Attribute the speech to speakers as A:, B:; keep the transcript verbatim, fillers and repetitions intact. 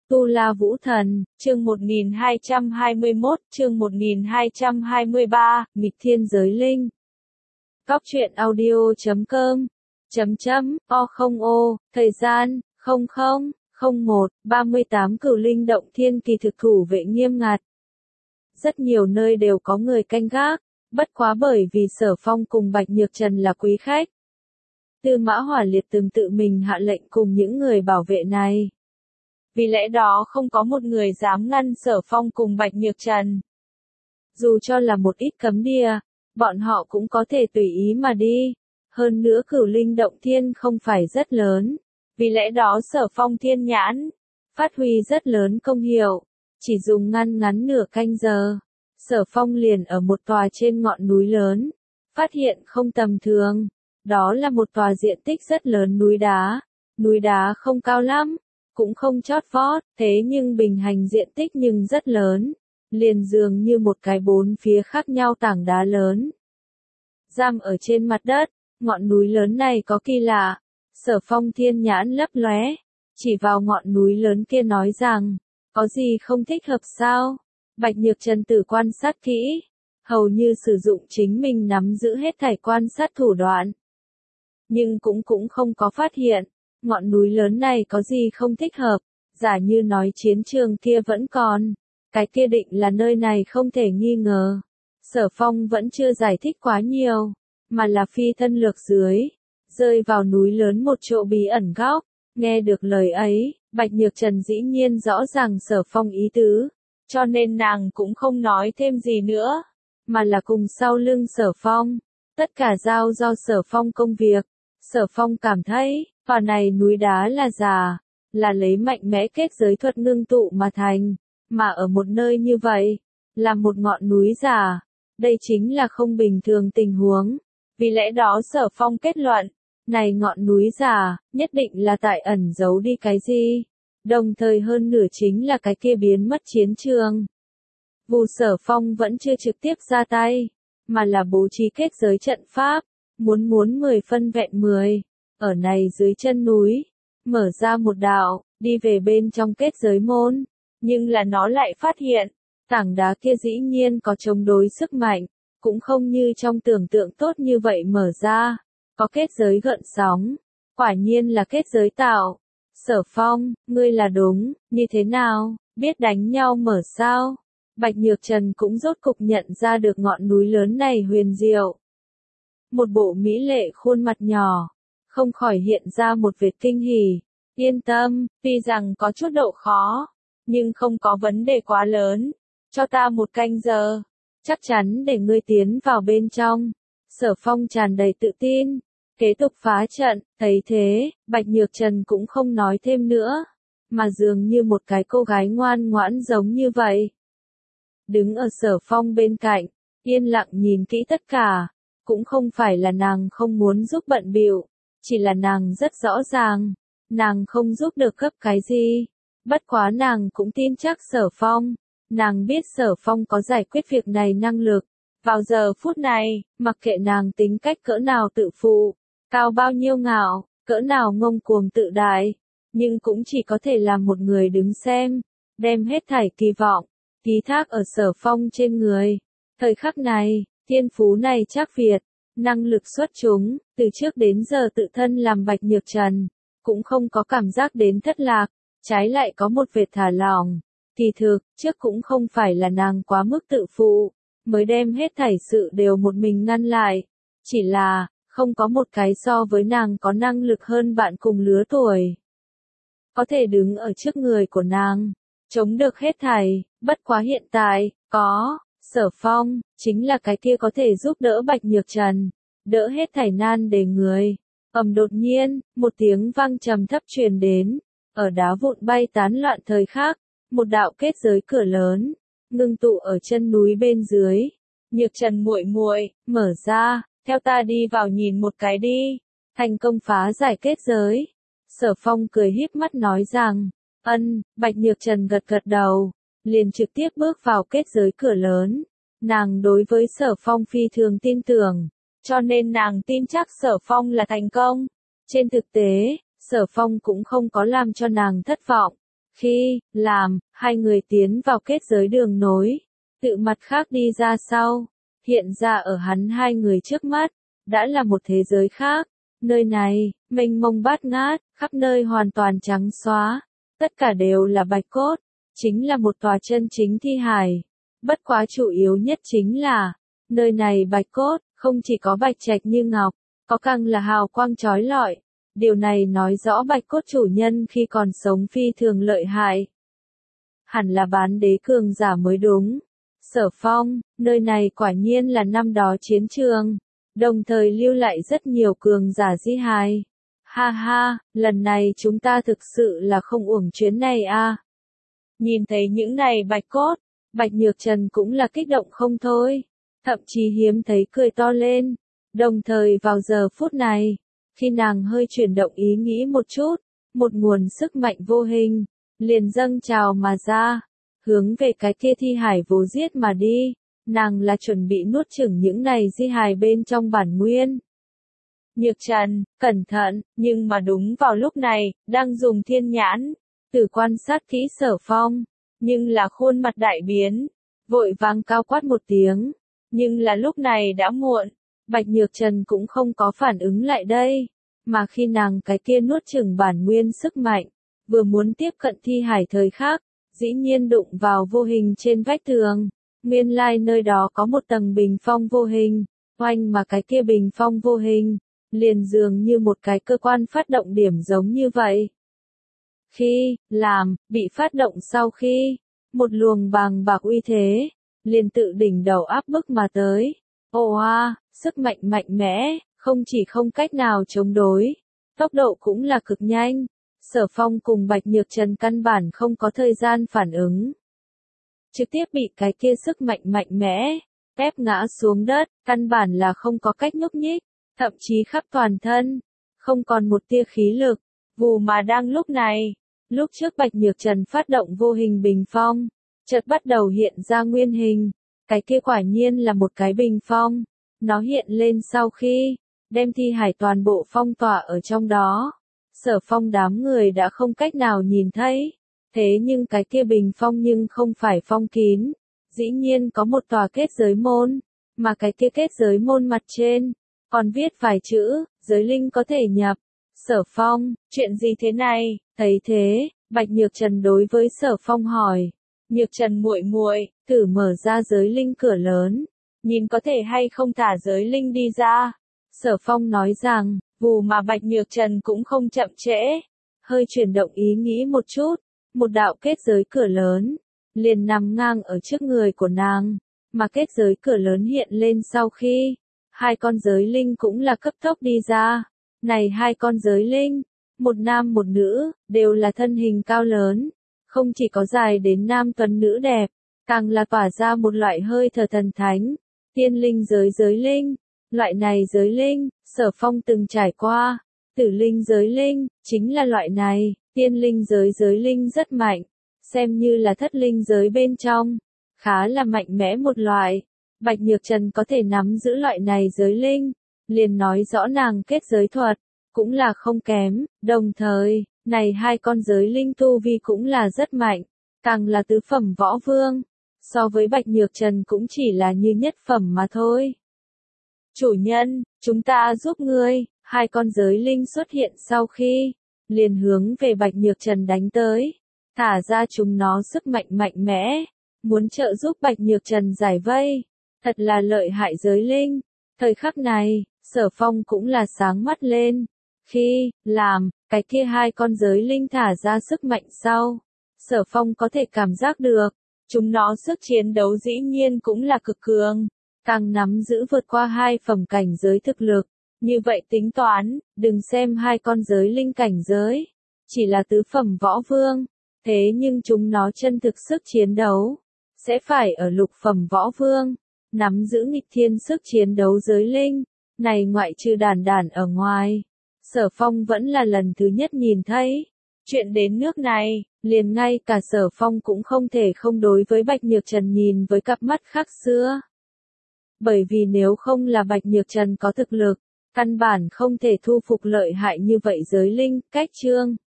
A: Tu La Vũ Thần, chương một nghìn hai trăm hai mươi mốt, chương một nghìn hai trăm hai mươi ba, Nghịch Thiên Giới Linh. Cóc truyện audio chấm com, chấm chấm, o không ô, thời gian, không không, không một, ba mươi tám Cửu Linh Động Thiên kỳ thực thủ vệ nghiêm ngặt. Rất nhiều nơi đều có người canh gác, bất quá bởi vì Sở Phong cùng Bạch Nhược Trần là quý khách. Tư Mã Hỏa Liệt từng tự mình hạ lệnh cùng những người bảo vệ này. Vì lẽ đó không có một người dám ngăn Sở Phong cùng Bạch Nhược Trần. Dù cho là một ít cấm địa, bọn họ cũng có thể tùy ý mà đi. Hơn nữa Cửu Linh Động Thiên không phải rất lớn. Vì lẽ đó Sở Phong thiên nhãn, phát huy rất lớn công hiệu. Chỉ dùng ngăn ngắn nửa canh giờ, Sở Phong liền ở một tòa trên ngọn núi lớn. Phát hiện không tầm thường. Đó là một tòa diện tích rất lớn núi đá. Núi đá không cao lắm, cũng không chót vót, thế nhưng bình hành diện tích nhưng rất lớn, liền dường như một cái bốn phía khác nhau tảng đá lớn. Giam ở trên mặt đất, ngọn núi lớn này có kỳ lạ. Sở Phong thiên nhãn lấp lóe, chỉ vào ngọn núi lớn kia nói rằng, có gì không thích hợp sao? Bạch Nhược Trần tử quan sát kỹ, hầu như sử dụng chính mình nắm giữ hết thảy quan sát thủ đoạn. Nhưng cũng cũng không có phát hiện, ngọn núi lớn này có gì không thích hợp, giả như nói chiến trường kia vẫn còn, cái kia định là nơi này không thể nghi ngờ. Sở Phong vẫn chưa giải thích quá nhiều, mà là phi thân lược dưới, rơi vào núi lớn một chỗ bí ẩn góc. Nghe được lời ấy, Bạch Nhược Trần dĩ nhiên rõ ràng Sở Phong ý tứ, cho nên nàng cũng không nói thêm gì nữa, mà là cùng sau lưng Sở Phong, tất cả giao do Sở Phong công việc. Sở Phong cảm thấy, tòa này núi đá là giả, là lấy mạnh mẽ kết giới thuật ngưng tụ mà thành, mà ở một nơi như vậy, là một ngọn núi giả, đây chính là không bình thường tình huống. Vì lẽ đó Sở Phong kết luận, này ngọn núi giả, nhất định là tại ẩn giấu đi cái gì, đồng thời hơn nửa chính là cái kia biến mất chiến trường. Vụ Sở Phong vẫn chưa trực tiếp ra tay, mà là bố trí kết giới trận pháp, muốn muốn mười phân vẹn mười. Ở này dưới chân núi, mở ra một đạo, đi về bên trong kết giới môn, nhưng là nó lại phát hiện, tảng đá kia dĩ nhiên có chống đối sức mạnh, cũng không như trong tưởng tượng tốt như vậy mở ra, có kết giới gợn sóng, quả nhiên là kết giới tạo. Sở Phong, ngươi là đúng, như thế nào, biết đánh nhau mở sao? Bạch Nhược Trần cũng rốt cục nhận ra được ngọn núi lớn này huyền diệu. Một bộ mỹ lệ khuôn mặt nhỏ, không khỏi hiện ra một vệt kinh hỉ. Yên tâm, tuy rằng có chút độ khó, nhưng không có vấn đề quá lớn. Cho ta một canh giờ, chắc chắn để ngươi tiến vào bên trong. Sở Phong tràn đầy tự tin, kế tục phá trận. Thấy thế, Bạch Nhược Trần cũng không nói thêm nữa, mà dường như một cái cô gái ngoan ngoãn giống như vậy. Đứng ở Sở Phong bên cạnh, yên lặng nhìn kỹ tất cả. Cũng không phải là nàng không muốn giúp bận bịu, chỉ là nàng rất rõ ràng, nàng không giúp được gấp cái gì. Bất quá nàng cũng tin chắc Sở Phong, nàng biết Sở Phong có giải quyết việc này năng lực. Vào giờ phút này, mặc kệ nàng tính cách cỡ nào tự phụ, cao bao nhiêu ngạo, cỡ nào ngông cuồng tự đại, nhưng cũng chỉ có thể làm một người đứng xem, đem hết thảy kỳ vọng, ký thác ở Sở Phong trên người. Thời khắc này, thiên phú này chắc Việt, năng lực xuất chúng, từ trước đến giờ tự thân làm Bạch Nhược Trần, cũng không có cảm giác đến thất lạc, trái lại có một vệt thả lỏng. Kỳ thực, trước cũng không phải là nàng quá mức tự phụ, mới đem hết thảy sự đều một mình ngăn lại, chỉ là, không có một cái so với nàng có năng lực hơn bạn cùng lứa tuổi. Có thể đứng ở trước người của nàng, chống được hết thảy, bất quá hiện tại, có. Sở Phong, chính là cái kia có thể giúp đỡ Bạch Nhược Trần, đỡ hết thảy nan đề người. Ầm đột nhiên, một tiếng vang trầm thấp truyền đến, ở đá vụn bay tán loạn thời khắc, một đạo kết giới cửa lớn, ngưng tụ ở chân núi bên dưới. Nhược Trần muội muội, mở ra, theo ta đi vào nhìn một cái đi. Thành công phá giải kết giới. Sở Phong cười híp mắt nói rằng, ân. Bạch Nhược Trần gật gật đầu, liền trực tiếp bước vào kết giới cửa lớn. Nàng đối với Sở Phong phi thường tin tưởng, cho nên nàng tin chắc Sở Phong là thành công. Trên thực tế, Sở Phong cũng không có làm cho nàng thất vọng. Khi làm, hai người tiến vào kết giới đường nối, tự mặt khác đi ra sau, hiện ra ở hắn hai người trước mắt, đã là một thế giới khác. Nơi này, mênh mông bát ngát, khắp nơi hoàn toàn trắng xóa, tất cả đều là bạch cốt, chính là một tòa chân chính thi hài. Bất quá chủ yếu nhất chính là, nơi này bạch cốt, không chỉ có bạch trạch như ngọc, có càng là hào quang chói lọi. Điều này nói rõ bạch cốt chủ nhân khi còn sống phi thường lợi hại. Hẳn là bán đế cường giả mới đúng. Sở Phong, nơi này quả nhiên là năm đó chiến trường, đồng thời lưu lại rất nhiều cường giả di hài. Ha ha, lần này chúng ta thực sự là không uổng chuyến này a. Nhìn thấy những này bạch cốt, Bạch Nhược Trần cũng là kích động không thôi, thậm chí hiếm thấy cười to lên. Đồng thời vào giờ phút này, khi nàng hơi chuyển động ý nghĩ một chút, một nguồn sức mạnh vô hình liền dâng trào mà ra, hướng về cái kia thi hải vô giết mà đi. Nàng là chuẩn bị nuốt chửng những này di hài bên trong bản nguyên. Nhược Trần, cẩn thận, nhưng mà đúng vào lúc này, đang dùng thiên nhãn, từ quan sát kỹ Sở Phong, nhưng là khuôn mặt đại biến, vội vàng cao quát một tiếng, nhưng là lúc này đã muộn, Bạch Nhược Trần cũng không có phản ứng lại đây, mà khi nàng cái kia nuốt chửng bản nguyên sức mạnh, vừa muốn tiếp cận thi hải thời khắc, dĩ nhiên đụng vào vô hình trên vách tường. Nguyên lai nơi đó có một tầng bình phong vô hình, oanh mà cái kia bình phong vô hình, liền dường như một cái cơ quan phát động điểm giống như vậy. Khi, làm, bị phát động sau khi, một luồng bàng bạc uy thế, liền tự đỉnh đầu áp bức mà tới. Ồ a, sức mạnh mạnh mẽ, không chỉ không cách nào chống đối, tốc độ cũng là cực nhanh. Sở Phong cùng Bạch Nhược Trần căn bản không có thời gian phản ứng, trực tiếp bị cái kia sức mạnh mạnh mẽ ép ngã xuống đất, căn bản là không có cách nhúc nhích, thậm chí khắp toàn thân không còn một tia khí lực. Vù mà đang lúc này, lúc trước Bạch Nhược Trần phát động vô hình bình phong, chợt bắt đầu hiện ra nguyên hình, cái kia quả nhiên là một cái bình phong, nó hiện lên sau khi đem thi hải toàn bộ phong tỏa ở trong đó. Sở Phong đám người đã không cách nào nhìn thấy. Thế nhưng cái kia bình phong nhưng không phải phong kín, dĩ nhiên có một tòa kết giới môn, mà cái kia kết giới môn mặt trên, còn viết vài chữ, giới linh có thể nhập. Sở Phong, chuyện gì thế này? Thấy thế, Bạch Nhược Trần đối với Sở Phong hỏi, Nhược Trần muội muội, thử mở ra giới linh cửa lớn, nhìn có thể hay không thả giới linh đi ra. Sở Phong nói rằng, vù mà Bạch Nhược Trần cũng không chậm trễ, hơi chuyển động ý nghĩ một chút. Một đạo kết giới cửa lớn, liền nằm ngang ở trước người của nàng, mà kết giới cửa lớn hiện lên sau khi, hai con giới linh cũng là cấp tốc đi ra. Này hai con giới linh, một nam một nữ, đều là thân hình cao lớn, không chỉ có dài đến nam tuấn nữ đẹp, càng là tỏa ra một loại hơi thở thần thánh, tiên linh giới giới linh. Loại này giới linh, Sở Phong từng trải qua, tử linh giới linh, chính là loại này. Tiên linh giới giới linh rất mạnh, xem như là thất linh giới bên trong, khá là mạnh mẽ một loại. Bạch Nhược Trần có thể nắm giữ loại này giới linh, liền nói rõ nàng kết giới thuật, cũng là không kém, đồng thời, này hai con giới linh tu vi cũng là rất mạnh, càng là tứ phẩm võ vương, so với Bạch Nhược Trần cũng chỉ là như nhất phẩm mà thôi. Chủ nhân, chúng ta giúp ngươi, hai con giới linh xuất hiện sau khi, liền hướng về Bạch Nhược Trần đánh tới, thả ra chúng nó sức mạnh mạnh mẽ, muốn trợ giúp Bạch Nhược Trần giải vây, thật là lợi hại giới linh. Thời khắc này, Sở Phong cũng là sáng mắt lên, khi, làm, cái kia hai con giới linh thả ra sức mạnh sau, Sở Phong có thể cảm giác được, chúng nó sức chiến đấu dĩ nhiên cũng là cực cường, càng nắm giữ vượt qua hai phẩm cảnh giới thực lực. Như vậy tính toán, đừng xem hai con giới linh cảnh giới, chỉ là tứ phẩm võ vương, thế nhưng chúng nó chân thực sức chiến đấu, sẽ phải ở lục phẩm võ vương, nắm giữ nghịch thiên sức chiến đấu giới linh, này ngoại trừ đàn đàn ở ngoài. Sở Phong vẫn là lần thứ nhất nhìn thấy, chuyện đến nước này, liền ngay cả Sở Phong cũng không thể không đối với Bạch Nhược Trần nhìn với cặp mắt khác xưa. Bởi vì nếu không là Bạch Nhược Trần có thực lực, căn bản không thể thu phục lợi hại như vậy giới linh. Cách chương